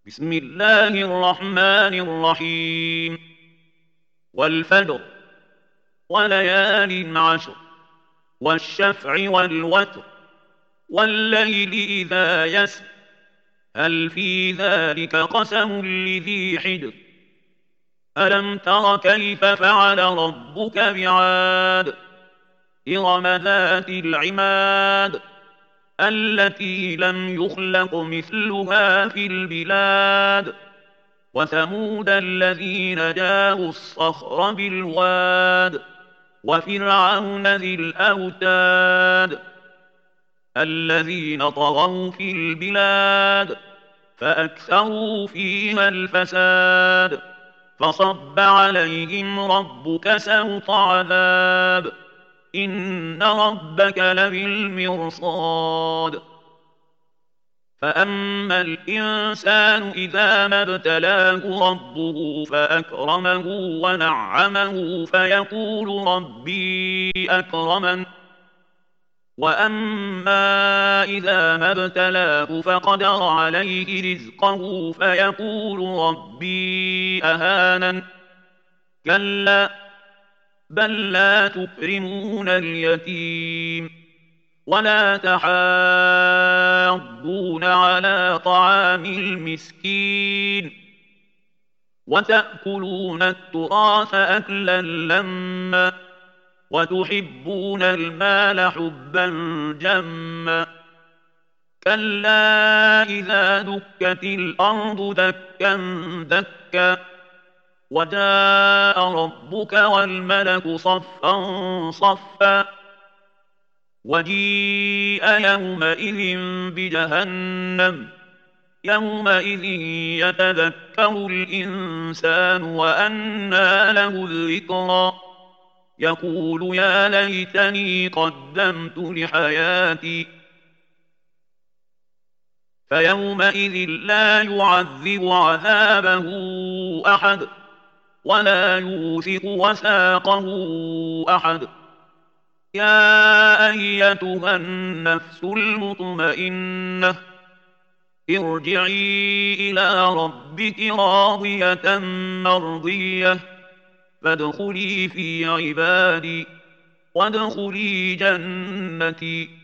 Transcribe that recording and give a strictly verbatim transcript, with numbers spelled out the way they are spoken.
بسم الله الرحمن الرحيم. والفجر وليال عشر والشفع والوتر والليل إذا يسر هل في ذلك قسم لذي حجر ألم تر كيف فعل ربك بعاد إرم ذات العماد التي لم يخلق مثلها في البلاد وثمود الذين جابوا الصخر بالواد وفرعون ذي الأوتاد الذين طغوا في البلاد فأكثروا فيها الفساد فصب عليهم ربك سوط عذاب إن ربك لبالمرصاد فأما الإنسان إذا ما ابتلاه ربه فأكرمه ونعمه فيقول ربي أكرمن وأما إذا ما ابتلاه فقدر عليه رزقه فيقول ربي أهانن كلا بل لا تكرمون اليتيم ولا تحاضون على طعام المسكين وتأكلون التراث أكلا لما وتحبون المال حبا جما كلا إذا دكت الأرض دكا دكا وجاء ربك والملك صفا صفا وجيء يومئذ بجهنم يومئذ يتذكر الإنسان وأنى له الذكرى يقول يا ليتني قدمت لحياتي فيومئذ لا يعذب عذابه أحد ولا يوثق وثاقه أحد يا أيتها النفس المطمئنة ارجعي إلى ربك راضية مرضية فادخلي في عبادي وادخلي جنتي